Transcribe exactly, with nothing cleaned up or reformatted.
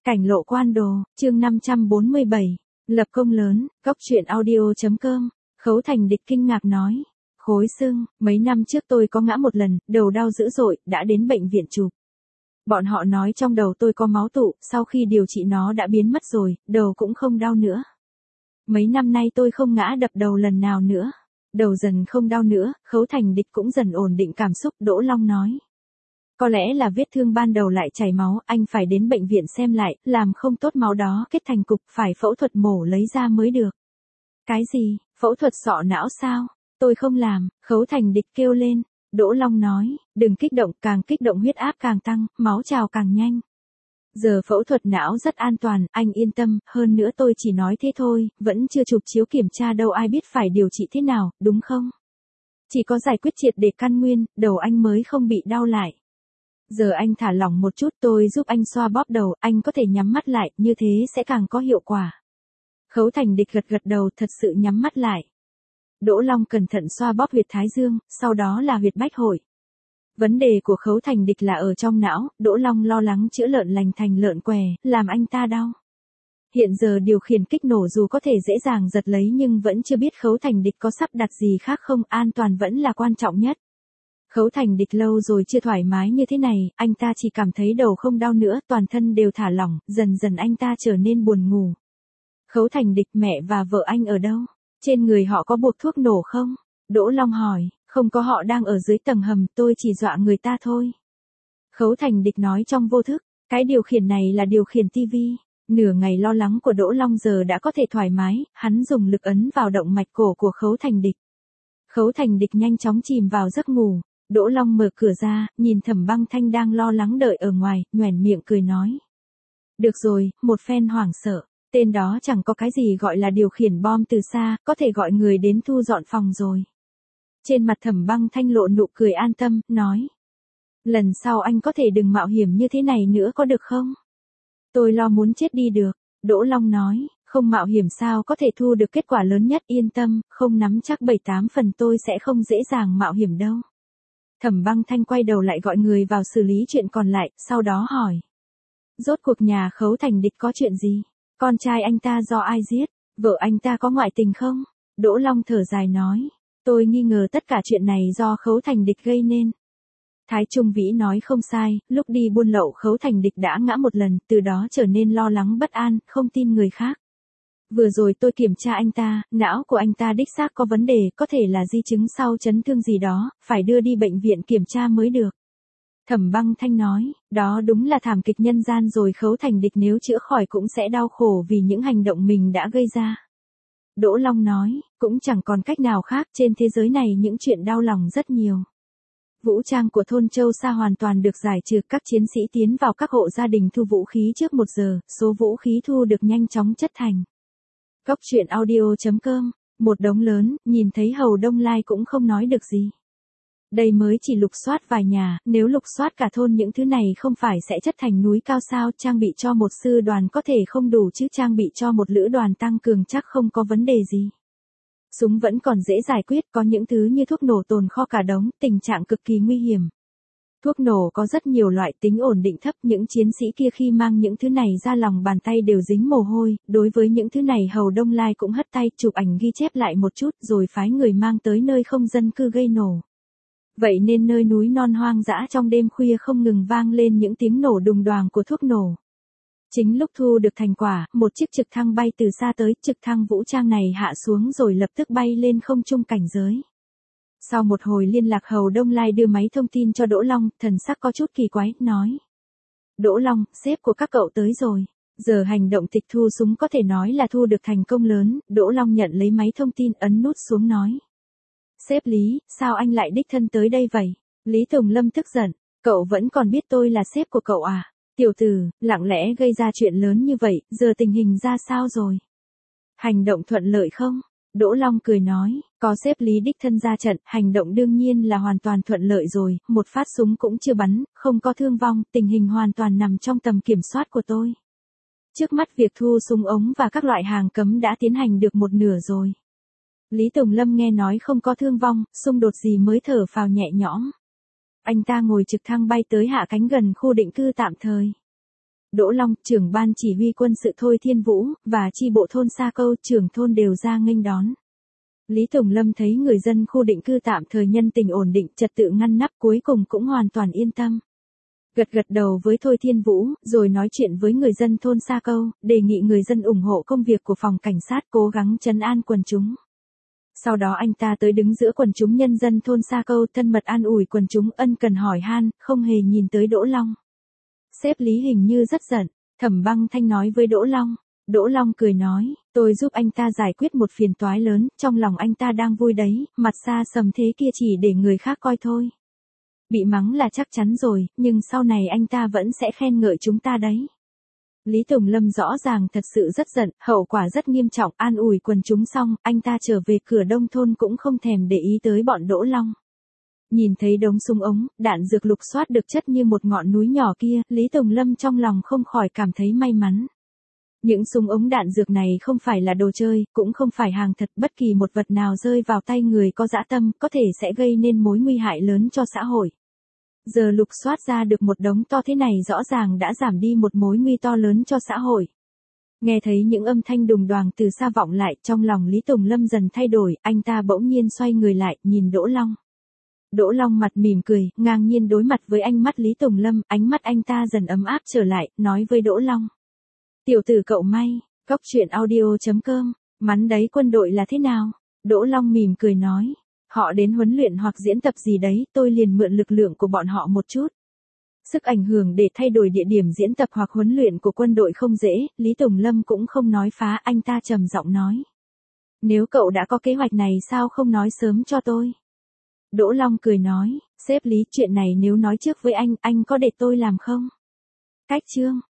Cảnh lộ quan đồ, chương năm trăm bốn mươi bảy, lập công lớn, góc truyện audio.com, Khấu Thành Địch kinh ngạc nói. Khối xương, mấy năm trước tôi có ngã một lần, đầu đau dữ dội, đã đến bệnh viện chụp. Bọn họ nói trong đầu tôi có máu tụ, sau khi điều trị nó đã biến mất rồi, đầu cũng không đau nữa. Mấy năm nay tôi không ngã đập đầu lần nào nữa. Đầu dần không đau nữa, Khấu Thành Địch cũng dần ổn định cảm xúc, Đỗ Long nói. Có lẽ là vết thương ban đầu lại chảy máu, anh phải đến bệnh viện xem lại, làm không tốt máu đó kết thành cục, phải phẫu thuật mổ lấy ra mới được. Cái gì, phẫu thuật sọ não sao? Tôi không làm, Khấu Thành Địch kêu lên. Đỗ Long nói, đừng kích động, càng kích động huyết áp càng tăng, máu trào càng nhanh. Giờ phẫu thuật não rất an toàn, anh yên tâm, hơn nữa tôi chỉ nói thế thôi, vẫn chưa chụp chiếu kiểm tra đâu, ai biết phải điều trị thế nào, đúng không? Chỉ có giải quyết triệt để căn nguyên, đầu anh mới không bị đau lại. Giờ anh thả lỏng một chút, tôi giúp anh xoa bóp đầu, anh có thể nhắm mắt lại, như thế sẽ càng có hiệu quả. Khấu Thành Địch gật gật đầu, thật sự nhắm mắt lại. Đỗ Long cẩn thận xoa bóp huyệt thái dương, sau đó là huyệt bách hội. Vấn đề của Khấu Thành Địch là ở trong não, Đỗ Long lo lắng chữa lợn lành thành lợn què, làm anh ta đau. Hiện giờ điều khiển kích nổ dù có thể dễ dàng giật lấy nhưng vẫn chưa biết Khấu Thành Địch có sắp đặt gì khác không, an toàn vẫn là quan trọng nhất. Khấu Thành Địch lâu rồi chưa thoải mái như thế này, anh ta chỉ cảm thấy đầu không đau nữa, toàn thân đều thả lỏng, dần dần anh ta trở nên buồn ngủ. Khấu Thành Địch, mẹ và vợ anh ở đâu? Trên người họ có buộc thuốc nổ không? Đỗ Long hỏi, không có, họ đang ở dưới tầng hầm, tôi chỉ dọa người ta thôi. Khấu Thành Địch nói trong vô thức, cái điều khiển này là điều khiển tivi. Nửa ngày lo lắng của Đỗ Long giờ đã có thể thoải mái, hắn dùng lực ấn vào động mạch cổ của Khấu Thành Địch. Khấu Thành Địch nhanh chóng chìm vào giấc ngủ. Đỗ Long mở cửa ra, nhìn Thẩm Băng Thanh đang lo lắng đợi ở ngoài, nhoẻn miệng cười nói. Được rồi, một phen hoảng sợ, tên đó chẳng có cái gì gọi là điều khiển bom từ xa, có thể gọi người đến thu dọn phòng rồi. Trên mặt Thẩm Băng Thanh lộ nụ cười an tâm, nói. Lần sau anh có thể đừng mạo hiểm như thế này nữa có được không? Tôi lo muốn chết đi được, Đỗ Long nói, không mạo hiểm sao có thể thu được kết quả lớn nhất, yên tâm, không nắm chắc bảy tám phần tôi sẽ không dễ dàng mạo hiểm đâu. Thẩm Băng Thanh quay đầu lại gọi người vào xử lý chuyện còn lại, sau đó hỏi. Rốt cuộc nhà Khấu Thành Địch có chuyện gì? Con trai anh ta do ai giết? Vợ anh ta có ngoại tình không? Đỗ Long thở dài nói. Tôi nghi ngờ tất cả chuyện này do Khấu Thành Địch gây nên. Thái Trung Vĩ nói không sai, lúc đi buôn lậu Khấu Thành Địch đã ngã một lần, từ đó trở nên lo lắng bất an, không tin người khác. Vừa rồi tôi kiểm tra anh ta, não của anh ta đích xác có vấn đề, có thể là di chứng sau chấn thương gì đó, phải đưa đi bệnh viện kiểm tra mới được. Thẩm Băng Thanh nói, đó đúng là thảm kịch nhân gian rồi, Khấu Thành Địch nếu chữa khỏi cũng sẽ đau khổ vì những hành động mình đã gây ra. Đỗ Long nói, cũng chẳng còn cách nào khác, trên thế giới này những chuyện đau lòng rất nhiều. Vũ trang của thôn Châu Sa hoàn toàn được giải trừ, các chiến sĩ tiến vào các hộ gia đình thu vũ khí trước một giờ, số vũ khí thu được nhanh chóng chất thành. Góc truyện audio.com, một đống lớn, nhìn thấy Hầu Đông Lai cũng không nói được gì. Đây mới chỉ lục soát vài nhà, nếu lục soát cả thôn những thứ này không phải sẽ chất thành núi cao sao, trang bị cho một sư đoàn có thể không đủ chứ trang bị cho một lữ đoàn tăng cường chắc không có vấn đề gì. Súng vẫn còn dễ giải quyết, có những thứ như thuốc nổ tồn kho cả đống, tình trạng cực kỳ nguy hiểm. Thuốc nổ có rất nhiều loại, tính ổn định thấp, những chiến sĩ kia khi mang những thứ này ra lòng bàn tay đều dính mồ hôi, đối với những thứ này Hầu Đông Lai cũng hất tay, chụp ảnh ghi chép lại một chút rồi phái người mang tới nơi không dân cư gây nổ. Vậy nên nơi núi non hoang dã trong đêm khuya không ngừng vang lên những tiếng nổ đùng đoàng của thuốc nổ. Chính lúc thu được thành quả, một chiếc trực thăng bay từ xa tới, trực thăng vũ trang này hạ xuống rồi lập tức bay lên không trung cảnh giới. Sau một hồi liên lạc Hầu Đông Lai đưa máy thông tin cho Đỗ Long, thần sắc có chút kỳ quái, nói. Đỗ Long, sếp của các cậu tới rồi. Giờ hành động tịch thu súng có thể nói là thu được thành công lớn, Đỗ Long nhận lấy máy thông tin ấn nút xuống nói. Sếp Lý, sao anh lại đích thân tới đây vậy? Lý Tùng Lâm tức giận, cậu vẫn còn biết tôi là sếp của cậu à? Tiểu tử, lặng lẽ gây ra chuyện lớn như vậy, giờ tình hình ra sao rồi? Hành động thuận lợi không? Đỗ Long cười nói, có sếp Lý đích thân ra trận, hành động đương nhiên là hoàn toàn thuận lợi rồi, một phát súng cũng chưa bắn, không có thương vong, tình hình hoàn toàn nằm trong tầm kiểm soát của tôi. Trước mắt việc thu súng ống và các loại hàng cấm đã tiến hành được một nửa rồi. Lý Tùng Lâm nghe nói không có thương vong, xung đột gì mới thở phào nhẹ nhõm. Anh ta ngồi trực thăng bay tới hạ cánh gần khu định cư tạm thời. Đỗ Long, trưởng ban chỉ huy quân sự Thôi Thiên Vũ, và chi bộ thôn Sa Câu, trưởng thôn đều ra nghênh đón. Lý Tùng Lâm thấy người dân khu định cư tạm thời nhân tình ổn định, trật tự ngăn nắp, cuối cùng cũng hoàn toàn yên tâm. Gật gật đầu với Thôi Thiên Vũ, rồi nói chuyện với người dân thôn Sa Câu, đề nghị người dân ủng hộ công việc của phòng cảnh sát, cố gắng trấn an quần chúng. Sau đó anh ta tới đứng giữa quần chúng nhân dân thôn Sa Câu, thân mật an ủi quần chúng, ân cần hỏi han, không hề nhìn tới Đỗ Long. Sếp Lý hình như rất giận, Thẩm Băng Thanh nói với Đỗ Long. Đỗ Long cười nói, tôi giúp anh ta giải quyết một phiền toái lớn, trong lòng anh ta đang vui đấy, mặt xa sầm thế kia chỉ để người khác coi thôi. Bị mắng là chắc chắn rồi, nhưng sau này anh ta vẫn sẽ khen ngợi chúng ta đấy. Lý Tùng Lâm rõ ràng thật sự rất giận, hậu quả rất nghiêm trọng, an ủi quần chúng xong, anh ta trở về cửa đông thôn cũng không thèm để ý tới bọn Đỗ Long. Nhìn thấy đống súng ống, đạn dược lục soát được chất như một ngọn núi nhỏ kia, Lý Tùng Lâm trong lòng không khỏi cảm thấy may mắn. Những súng ống đạn dược này không phải là đồ chơi, cũng không phải hàng thật, bất kỳ một vật nào rơi vào tay người có dã tâm, có thể sẽ gây nên mối nguy hại lớn cho xã hội. Giờ lục soát ra được một đống to thế này rõ ràng đã giảm đi một mối nguy to lớn cho xã hội. Nghe thấy những âm thanh đùng đoàng từ xa vọng lại, trong lòng Lý Tùng Lâm dần thay đổi, anh ta bỗng nhiên xoay người lại, nhìn Đỗ Long. Đỗ Long mặt mỉm cười, ngang nhiên đối mặt với ánh mắt Lý Tùng Lâm, ánh mắt anh ta dần ấm áp trở lại, nói với Đỗ Long. Tiểu tử cậu may, Cóc Truyện Audio chấm com, mắn đấy quân đội là thế nào? Đỗ Long mỉm cười nói. Họ đến huấn luyện hoặc diễn tập gì đấy, tôi liền mượn lực lượng của bọn họ một chút. Sức ảnh hưởng để thay đổi địa điểm diễn tập hoặc huấn luyện của quân đội không dễ, Lý Tùng Lâm cũng không nói phá, anh ta trầm giọng nói. Nếu cậu đã có kế hoạch này sao không nói sớm cho tôi? Đỗ Long cười nói, sếp Lý, chuyện này nếu nói trước với anh, anh có để tôi làm không? Cách chương.